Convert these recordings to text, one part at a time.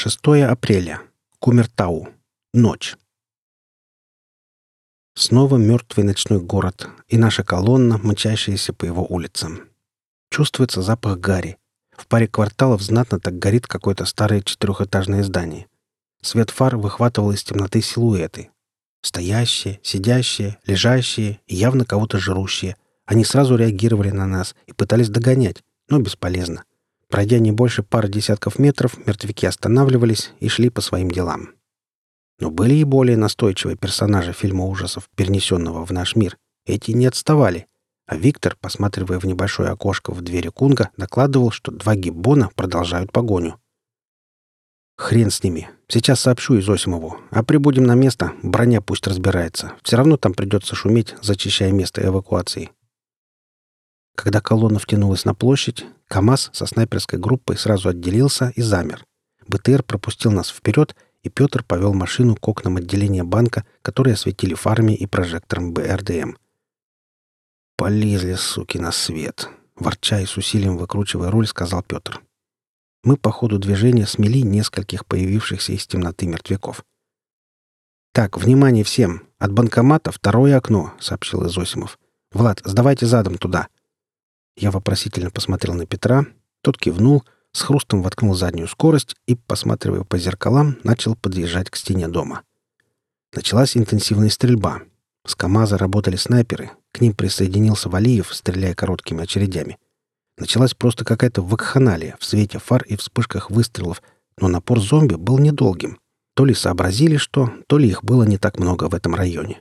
6 апреля. Кумертау. Ночь. Снова мертвый ночной город, и наша колонна, мчащаяся по его улицам. Чувствуется запах гари. В паре кварталов знатно так горит какое-то старое 4-этажное здание. Свет фар выхватывал из темноты силуэты. Стоящие, сидящие, лежащие и явно кого-то жрущие. Они сразу реагировали на нас и пытались догонять, но бесполезно. Пройдя не больше пары десятков метров, мертвяки останавливались и шли по своим делам. Но были и более настойчивые персонажи фильма ужасов, перенесенного в наш мир. Эти не отставали. А Виктор, посматривая в небольшое окошко в двери Кунга, докладывал, что 2 гиббона продолжают погоню. «Хрен с ними. Сейчас сообщу Изосимову. А прибудем на место, броня пусть разбирается. Все равно там придется шуметь, зачищая место эвакуации». Когда колонна втянулась на площадь, КамАЗ со снайперской группой сразу отделился и замер. БТР пропустил нас вперед, и Петр повел машину к окнам отделения банка, которые осветили фарами и прожектором БРДМ. «Полезли, суки, на свет!» — ворча и с усилием выкручивая руль, сказал Петр. Мы по ходу движения смели нескольких появившихся из темноты мертвяков. «Так, внимание всем! От банкомата 2-е окно!» — сообщил Изосимов. «Влад, сдавайте задом туда!» Я вопросительно посмотрел на Петра. Тот кивнул, с хрустом воткнул заднюю скорость и, посматривая по зеркалам, начал подъезжать к стене дома. Началась интенсивная стрельба. С КамАЗа работали снайперы. К ним присоединился Валиев, стреляя короткими очередями. Началась просто какая-то вакханалия в свете фар и вспышках выстрелов, но напор зомби был недолгим. То ли сообразили что, то ли их было не так много в этом районе.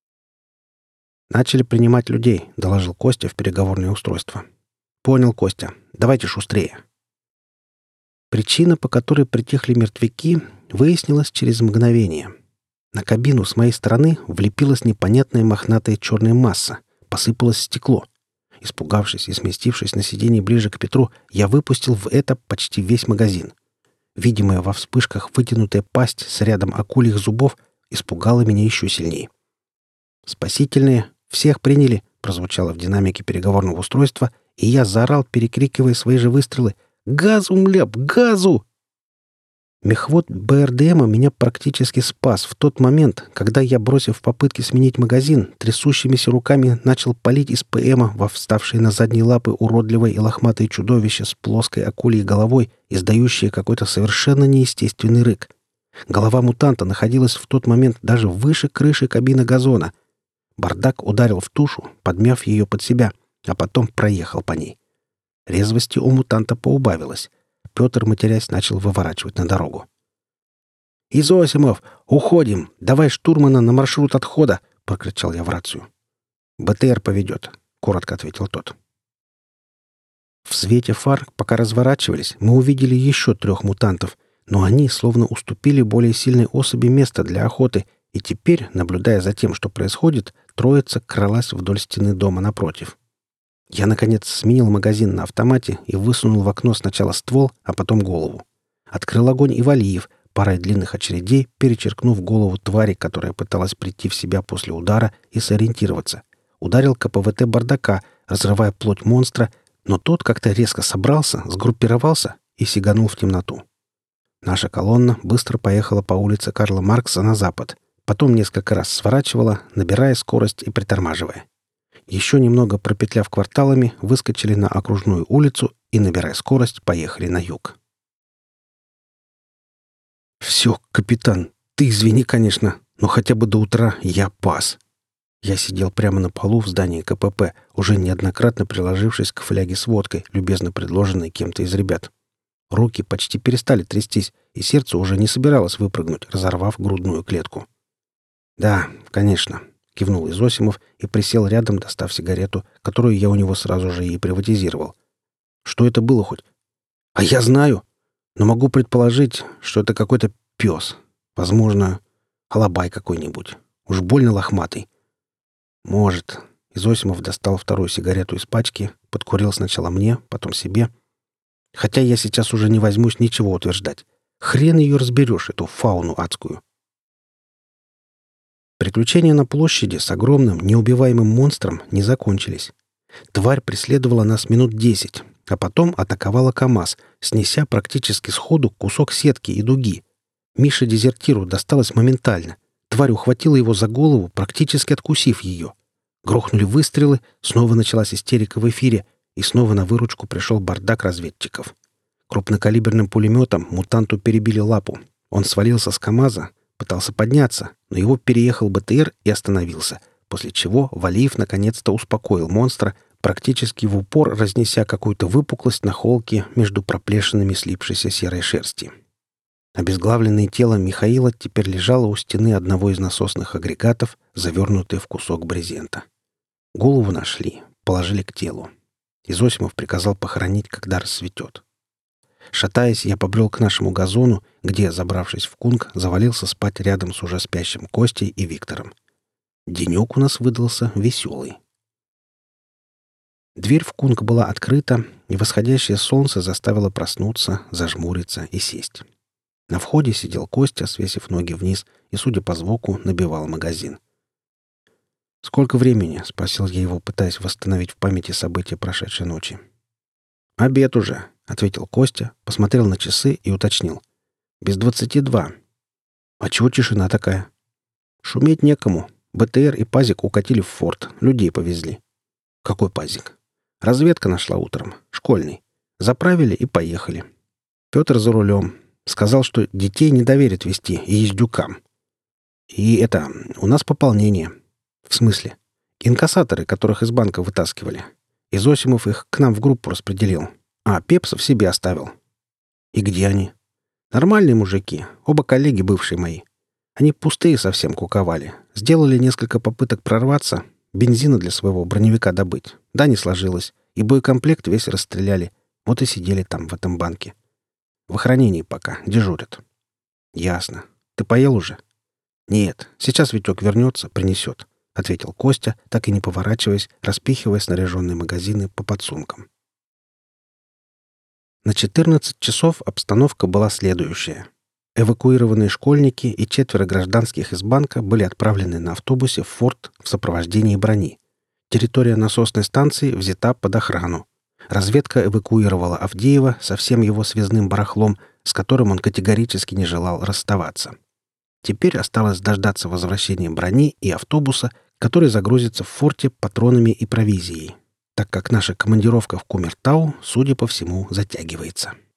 «Начали принимать людей», — доложил Костя в переговорное устройство. «Понял, Костя. Давайте шустрее». Причина, по которой притихли мертвяки, выяснилась через мгновение. На кабину с моей стороны влепилась непонятная мохнатая черная масса. Посыпалось стекло. Испугавшись и сместившись на сиденье ближе к Петру, я выпустил в это почти весь магазин. Видимая во вспышках вытянутая пасть с рядом акульих зубов испугала меня еще сильнее. «Спасительные! Всех приняли!» — прозвучало в динамике переговорного устройства, и я заорал, перекрикивая свои же выстрелы: «Газу, мляп, газу!» Мехвод БРДМа меня практически спас в тот момент, когда я, бросив попытки сменить магазин, трясущимися руками начал палить из ПМа во вставшие на задние лапы уродливое и лохматое чудовище с плоской акульей головой, издающее какой-то совершенно неестественный рык. Голова мутанта находилась в тот момент даже выше крыши кабины газона. Бардак ударил в тушу, подмяв ее под себя, а потом проехал по ней. Резвости у мутанта поубавилось. Петр, матерясь, начал выворачивать на дорогу. «Изосимов, уходим! Давай штурмана на маршрут отхода!» — прокричал я в рацию. «БТР поведет», — коротко ответил тот. В свете фар, пока разворачивались, мы увидели еще 3 мутантов, но они словно уступили более сильной особи место для охоты, и теперь, наблюдая за тем, что происходит, троица кралась вдоль стены дома напротив. Я, наконец, сменил магазин на автомате и высунул в окно сначала ствол, а потом голову. Открыл огонь и Валиев, парой длинных очередей, перечеркнув голову твари, которая пыталась прийти в себя после удара и сориентироваться. Ударил КПВТ бардака, разрывая плоть монстра, но тот как-то резко собрался, сгруппировался и сиганул в темноту. Наша колонна быстро поехала по улице Карла Маркса на запад, потом несколько раз сворачивала, набирая скорость и притормаживая. Еще немного пропетляв кварталами, выскочили на окружную улицу и, набирая скорость, поехали на юг. «Все, капитан, ты извини, конечно, но хотя бы до утра я пас». Я сидел прямо на полу в здании КПП, уже неоднократно приложившись к фляге с водкой, любезно предложенной кем-то из ребят. Руки почти перестали трястись, и сердце уже не собиралось выпрыгнуть, разорвав грудную клетку. «Да, конечно», — кивнул Изосимов и присел рядом, достав сигарету, которую я у него сразу же и приватизировал. «Что это было хоть?» «А я знаю, но могу предположить, что это какой-то пес. Возможно, алабай какой-нибудь. Уж больно лохматый». «Может». Изосимов достал 2-ю сигарету из пачки, подкурил сначала мне, потом себе. «Хотя я сейчас уже не возьмусь ничего утверждать. Хрен ее разберешь, эту фауну адскую». Приключения на площади с огромным, неубиваемым монстром не закончились. Тварь преследовала нас минут 10, А потом атаковала КамАЗ, снеся практически сходу кусок сетки и дуги. Мише-дезертиру досталось моментально. Тварь ухватила его за голову, практически откусив ее. Грохнули выстрелы, снова началась истерика в эфире, и снова на выручку пришел бардак разведчиков. Крупнокалиберным пулеметом мутанту перебили лапу. Он свалился с КамАЗа, пытался подняться, но его переехал БТР и остановился, после чего Валиев наконец-то успокоил монстра, практически в упор разнеся какую-то выпуклость на холке между проплешинами слипшейся серой шерсти. Обезглавленное тело Михаила теперь лежало у стены одного из насосных агрегатов, завернутое в кусок брезента. Голову нашли, положили к телу. Изосимов приказал похоронить, когда рассветет. Шатаясь, я побрел к нашему газону, где, забравшись в кунг, завалился спать рядом с уже спящим Костей и Виктором. Денек у нас выдался веселый. Дверь в кунг была открыта, и восходящее солнце заставило проснуться, зажмуриться и сесть. На входе сидел Костя, свесив ноги вниз, и, судя по звуку, набивал магазин. «Сколько времени?» — спросил я его, пытаясь восстановить в памяти события прошедшей ночи. «Обед уже», — ответил Костя, посмотрел на часы и уточнил. «Без 22. А чего тишина такая?» «Шуметь некому. БТР и пазик укатили в форт. Людей повезли». «Какой пазик?» «Разведка нашла утром. Школьный. Заправили и поехали. Петр за рулем. Сказал, что детей не доверит вести и ездюкам. И у нас пополнение. В смысле? Инкассаторы, которых из банка вытаскивали. Изосимов их к нам в группу распределил. А Пепсов себе оставил. И где они? Нормальные мужики. Оба коллеги бывшие мои. Они пустые совсем куковали. Сделали несколько попыток прорваться, бензина для своего броневика добыть. Да, не сложилось. И боекомплект весь расстреляли. Вот и сидели там, в этом банке. В охранении пока. Дежурят. Ясно. Ты поел уже? Нет. Сейчас Витек вернется, принесет. — ответил Костя, так и не поворачиваясь, распихивая снаряженные магазины по подсумкам. На 14 часов обстановка была следующая. Эвакуированные школьники и 4 гражданских из банка были отправлены на автобусе в форт в сопровождении брони. Территория насосной станции взята под охрану. Разведка эвакуировала Авдеева со всем его связным барахлом, с которым он категорически не желал расставаться. Теперь осталось дождаться возвращения брони и автобуса, который загрузится в форте патронами и провизией, так как наша командировка в Кумертау, судя по всему, затягивается.